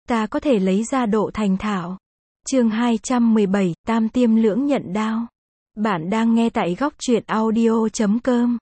ta có thể lấy ra độ thành thạo. Chương 217, Tam Tiêm Lưỡng Nhận Đao. Bạn đang nghe tại góc truyện audio.com.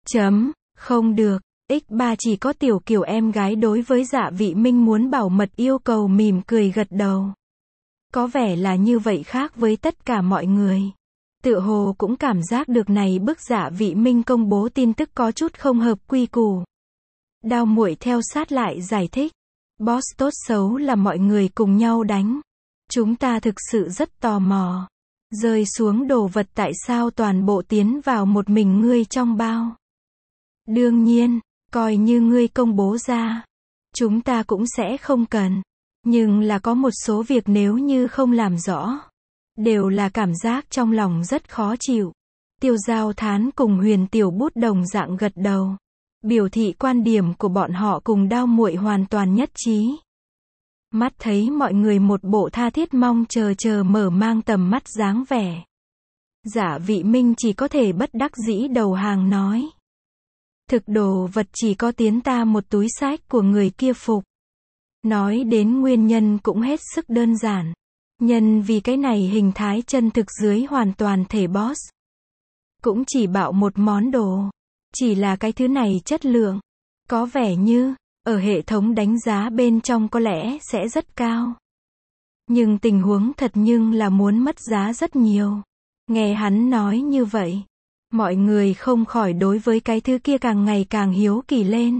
Không được, X3 chỉ có Tiểu Kiều em gái đối với Dạ Vị Minh muốn bảo mật yêu cầu mỉm cười gật đầu. Có vẻ là như vậy khác với tất cả mọi người. Tựa hồ cũng cảm giác được này bức Dạ Vị Minh công bố tin tức có chút không hợp quy củ. Đao Muội theo sát lại giải thích. Boss tốt xấu là mọi người cùng nhau đánh. Chúng ta thực sự rất tò mò. Rơi xuống đồ vật tại sao toàn bộ tiến vào một mình ngươi trong bao. Đương nhiên, coi như ngươi công bố ra. Chúng ta cũng sẽ không cần. Nhưng là có một số việc nếu như không làm rõ. Đều là cảm giác trong lòng rất khó chịu. Tiêu Giao Thán cùng Huyền Tiểu Bút đồng dạng gật đầu. Biểu thị quan điểm của bọn họ cùng Đao Muội hoàn toàn nhất trí. Mắt thấy mọi người một bộ tha thiết mong chờ mở mang tầm mắt dáng vẻ. Dạ Vị Minh chỉ có thể bất đắc dĩ đầu hàng nói. Thực đồ vật chỉ có tiến ta một túi sách của người kia phục. Nói đến nguyên nhân cũng hết sức đơn giản. Nhân vì cái này hình thái chân thực dưới hoàn toàn thể boss. Cũng chỉ bạo một món đồ. Chỉ là cái thứ này chất lượng. Có vẻ như, ở hệ thống đánh giá bên trong có lẽ sẽ rất cao. Nhưng tình huống thật nhưng là muốn mất giá rất nhiều. Nghe hắn nói như vậy. Mọi người không khỏi đối với cái thứ kia càng ngày càng hiếu kỳ lên.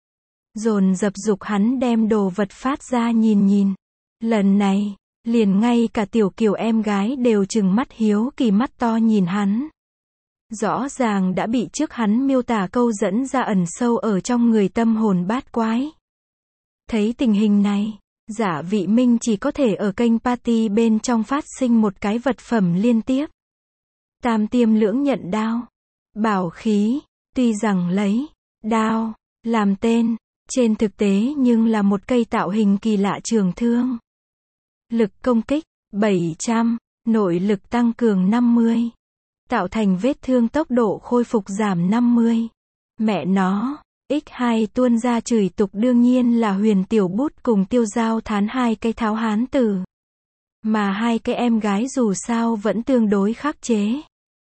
Dồn dập dục hắn đem đồ vật phát ra nhìn. Lần này, liền ngay cả Tiểu Kiều em gái đều trừng mắt hiếu kỳ mắt to nhìn hắn. Rõ ràng đã bị trước hắn miêu tả câu dẫn ra ẩn sâu ở trong người tâm hồn bát quái. Thấy tình hình này, Dạ Vị Minh chỉ có thể ở kênh party bên trong phát sinh một cái vật phẩm liên tiếp. Tam Tiêm Lưỡng Nhận Đao. Bảo khí, tuy rằng lấy đao làm tên, trên thực tế nhưng là một cây tạo hình kỳ lạ trường thương. Lực công kích 700, nội lực tăng cường 50. Tạo thành vết thương tốc độ khôi phục giảm 50. Mẹ nó, X2 tuôn ra chửi tục đương nhiên là Huyền Tiểu Bút cùng Tiêu Giao Thán hai cái tháo hán tử. Mà hai cái em gái dù sao vẫn tương đối khắc chế.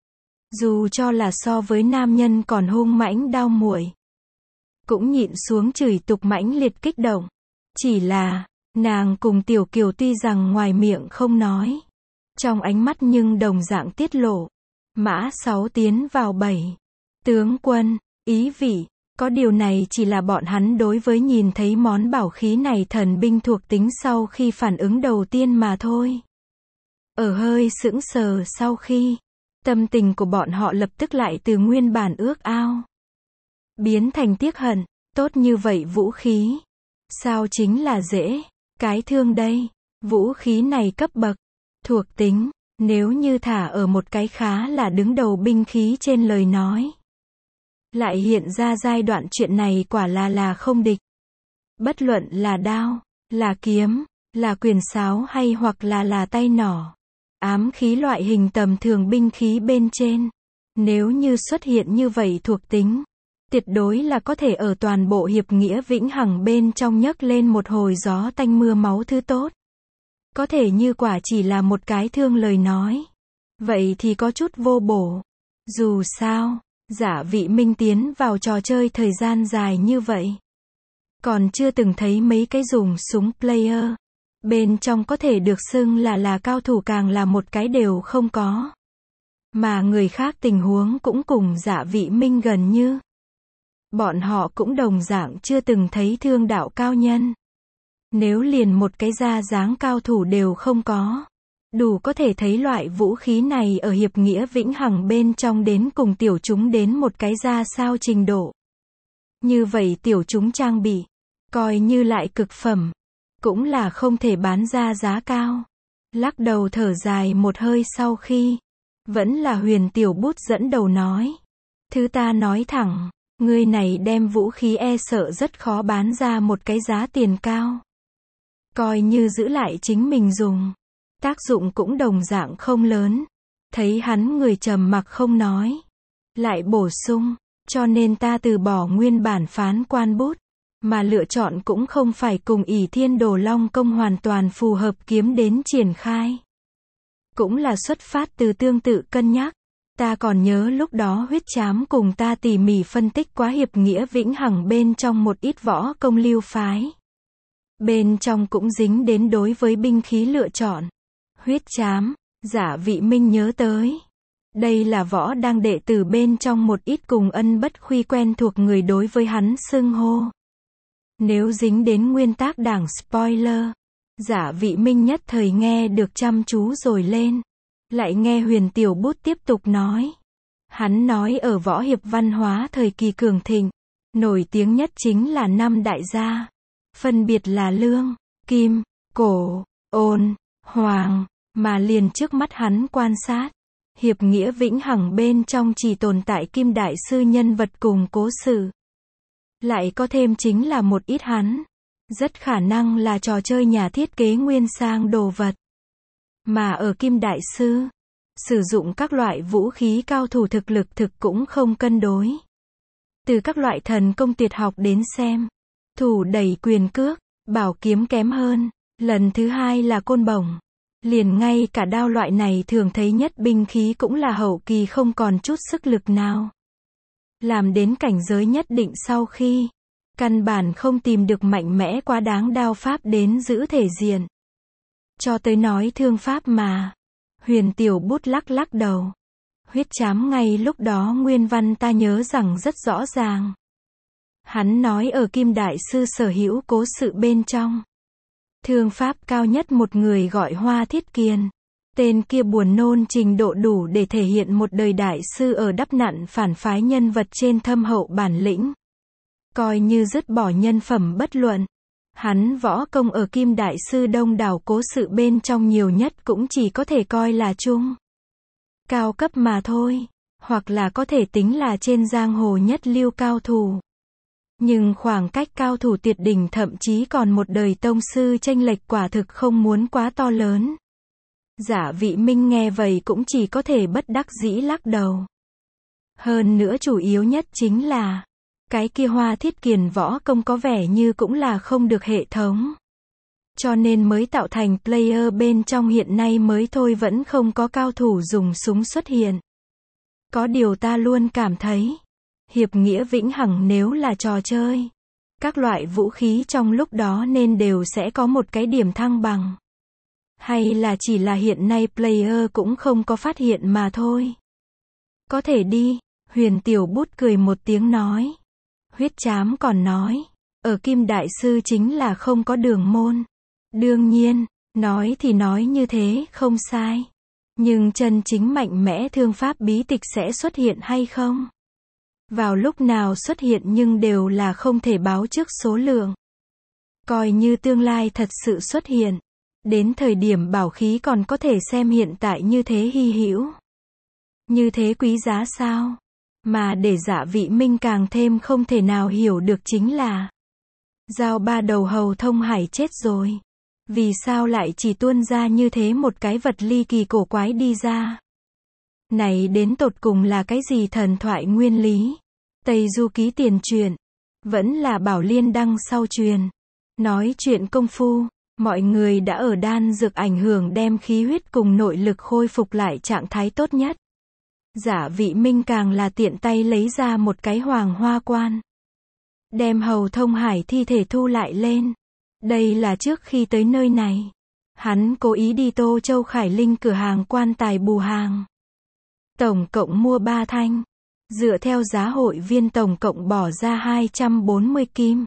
Dù cho là so với nam nhân còn hung mãnh Đao Muội. Cũng nhịn xuống chửi tục mãnh liệt kích động. Chỉ là, nàng cùng Tiểu Kiều tuy rằng ngoài miệng không nói. Trong ánh mắt nhưng đồng dạng tiết lộ. Mã 6 tiến vào 7. Tướng quân, ý vị, có điều này chỉ là bọn hắn đối với nhìn thấy món bảo khí này thần binh thuộc tính sau khi phản ứng đầu tiên mà thôi. Ở hơi sững sờ sau khi, tâm tình của bọn họ lập tức lại từ nguyên bản ước ao. Biến thành tiếc hận, tốt như vậy vũ khí. Sao chính là dễ, cái thương đây, vũ khí này cấp bậc, thuộc tính. Nếu như thả ở một cái khá là đứng đầu binh khí trên lời nói. Lại hiện ra giai đoạn chuyện này quả là không địch. Bất luận là đao, là kiếm, là quyền sáo hay hoặc là tay nỏ. Ám khí loại hình tầm thường binh khí bên trên. Nếu như xuất hiện như vậy thuộc tính. Tuyệt đối là có thể ở toàn bộ hiệp nghĩa vĩnh hằng bên trong nhấc lên một hồi gió tanh mưa máu thứ tốt. Có thể như quả chỉ là một cái thương lời nói. Vậy thì có chút vô bổ. Dù sao, Dạ Vị Minh tiến vào trò chơi thời gian dài như vậy. Còn chưa từng thấy mấy cái dùng súng player. Bên trong có thể được xưng là cao thủ càng là một cái đều không có. Mà người khác tình huống cũng cùng Dạ Vị Minh gần như. Bọn họ cũng đồng dạng chưa từng thấy thương đạo cao nhân. Nếu liền một cái da dáng cao thủ đều không có. Đủ có thể thấy loại vũ khí này ở hiệp nghĩa vĩnh hằng bên trong đến cùng tiểu chúng đến một cái ra sao trình độ. Như vậy tiểu chúng trang bị, coi như lại cực phẩm, cũng là không thể bán ra giá cao. Lắc đầu thở dài một hơi sau khi, vẫn là Huyền Tiểu Bút dẫn đầu nói. Thứ ta nói thẳng, ngươi này đem vũ khí e sợ rất khó bán ra một cái giá tiền cao. Coi như giữ lại chính mình dùng. Tác dụng cũng đồng dạng không lớn. Thấy hắn người trầm mặc không nói. Lại bổ sung. Cho nên ta từ bỏ nguyên bản phán quan bút. mà lựa chọn cũng không phải cùng Ỷ Thiên Đồ Long Công hoàn toàn phù hợp kiếm đến triển khai. Cũng là xuất phát từ tương tự cân nhắc. Ta còn nhớ lúc đó Huyết Trám cùng ta tỉ mỉ phân tích quá hiệp nghĩa vĩnh hằng bên trong một ít võ công lưu phái. Bên trong cũng dính đến đối với binh khí lựa chọn. Huyết Trám, Giả Vị Minh nhớ tới. Đây là võ đang đệ tử bên trong một ít cùng Ân Bất Khuy quen thuộc người đối với hắn xưng hô. Nếu dính đến nguyên tác đảng spoiler, Giả Vị Minh nhất thời nghe được chăm chú rồi lên. Lại nghe Huyền Tiểu Bút tiếp tục nói. Hắn nói ở võ hiệp văn hóa thời kỳ cường thịnh, nổi tiếng nhất chính là 5 đại gia. Phân biệt là Lương, Kim, Cổ, Ôn, Hoàng, mà liền trước mắt hắn quan sát. Hiệp nghĩa vĩnh hằng bên trong chỉ tồn tại Kim Đại Sư nhân vật cùng cố sự. Lại có thêm chính là một ít hắn. Rất khả năng là trò chơi nhà thiết kế nguyên sang đồ vật. Mà ở Kim Đại Sư, sử dụng các loại vũ khí cao thủ thực lực thực cũng không cân đối. Từ các loại thần công tuyệt học đến xem, thủ đẩy quyền cước, bảo kiếm kém hơn. Lần thứ hai là côn bổng. Liền ngay cả đao loại này thường thấy nhất binh khí cũng là hậu kỳ không còn chút sức lực nào. Làm đến cảnh giới nhất định sau khi, căn bản không tìm được mạnh mẽ quá đáng đao pháp đến giữ thể diện. Cho tới nói thương pháp mà. Huyền Tiểu Bút lắc lắc đầu. Huyết Trám ngay lúc đó nguyên văn ta nhớ rằng rất rõ ràng. Hắn nói ở Kim Đại Sư sở hữu cố sự bên trong. Thương pháp cao nhất một người gọi Hoa Thiết Kiền. Tên kia buồn nôn trình độ đủ để thể hiện một đời đại sư ở đắp nặn phản phái nhân vật trên thâm hậu bản lĩnh. Coi như dứt bỏ nhân phẩm bất luận. Hắn võ công ở Kim Đại Sư đông đảo cố sự bên trong nhiều nhất cũng chỉ có thể coi là trung cao cấp mà thôi. Hoặc là có thể tính là trên giang hồ nhất lưu cao thủ. Nhưng khoảng cách cao thủ tuyệt đỉnh thậm chí còn một đời tông sư chênh lệch quả thực không muốn quá to lớn. Giả Vị Minh nghe vậy cũng chỉ có thể bất đắc dĩ lắc đầu. Hơn nữa chủ yếu nhất chính là, cái kia Hoa Thiết Kiền võ công có vẻ như cũng là không được hệ thống. Cho nên mới tạo thành player bên trong hiện nay mới thôi vẫn không có cao thủ dùng súng xuất hiện. Có điều ta luôn cảm thấy, hiệp nghĩa vĩnh hằng nếu là trò chơi, các loại vũ khí trong lúc đó nên đều sẽ có một cái điểm thăng bằng. Hay là chỉ là hiện nay player cũng không có phát hiện mà thôi. Có thể đi, Huyền Tiểu Bút cười một tiếng nói. Huyết Trám còn nói, ở Kim Đại Sư chính là không có đường môn. Đương nhiên, nói thì nói như thế, không sai. Nhưng chân chính mạnh mẽ thương pháp bí tịch sẽ xuất hiện hay không? Vào lúc nào xuất hiện nhưng đều là không thể báo trước số lượng. Coi như tương lai thật sự xuất hiện. Đến thời điểm bảo khí còn có thể xem hiện tại như thế hy hữu. Như thế quý giá sao? Mà để Giả Vị Minh càng thêm không thể nào hiểu được chính là Giao Ba Đầu Hầu Thông Hải chết rồi. Vì sao lại chỉ tuôn ra như thế một cái vật ly kỳ cổ quái đi ra? Này đến tột cùng là cái gì thần thoại nguyên lý? Tây Du Ký tiền truyện, vẫn là Bảo Liên Đăng sau truyền. Nói chuyện công phu, mọi người đã ở đan dược ảnh hưởng đem khí huyết cùng nội lực khôi phục lại trạng thái tốt nhất. Giả Vị Minh càng là tiện tay lấy ra một cái hoàng hoa quan. Đem Hầu Thông Hải thi thể thu lại lên. Đây là trước khi tới nơi này. Hắn cố ý đi Tô Châu Khải Linh cửa hàng quan tài bù hàng. Tổng cộng mua 3 thanh. Dựa theo giá hội viên tổng cộng bỏ ra 240 kim.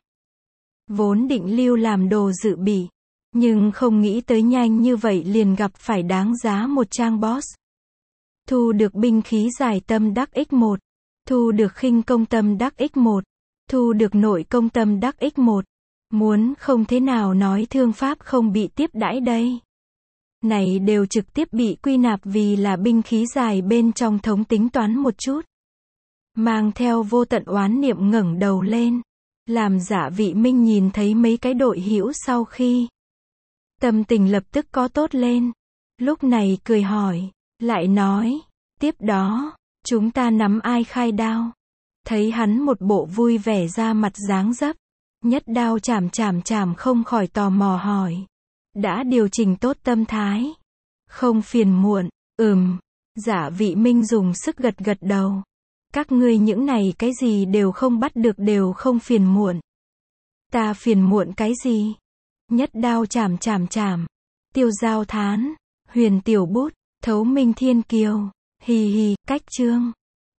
Vốn định lưu làm đồ dự bị. Nhưng không nghĩ tới nhanh như vậy liền gặp phải đáng giá một trang boss. Thu được binh khí giải tâm đắc X1. Thu được khinh công tâm đắc X1. Thu được nội công tâm đắc X1. Muốn không thế nào nói thương pháp không bị tiếp đãi đây. Này đều trực tiếp bị quy nạp vì là binh khí dài bên trong thống tính toán một chút. Mang theo vô tận oán niệm ngẩng đầu lên. Làm Giả Vị Minh nhìn thấy mấy cái đội hữu sau khi. Tâm tình lập tức có tốt lên. Lúc này cười hỏi. Lại nói. Tiếp đó. Chúng ta nắm ai khai đao. Thấy hắn một bộ vui vẻ ra mặt dáng dấp. Nhất đao chảm không khỏi tò mò hỏi. Đã điều chỉnh tốt tâm thái. Không phiền muộn, Giả Vị Minh dùng sức gật gật đầu. Các ngươi những này cái gì đều không bắt được đều không phiền muộn. Ta phiền muộn cái gì? Nhất đao chảm. Tiêu Giao thán. Huyền Tiểu Bút. Thấu Minh Thiên Kiều. Hì hì, cách chương.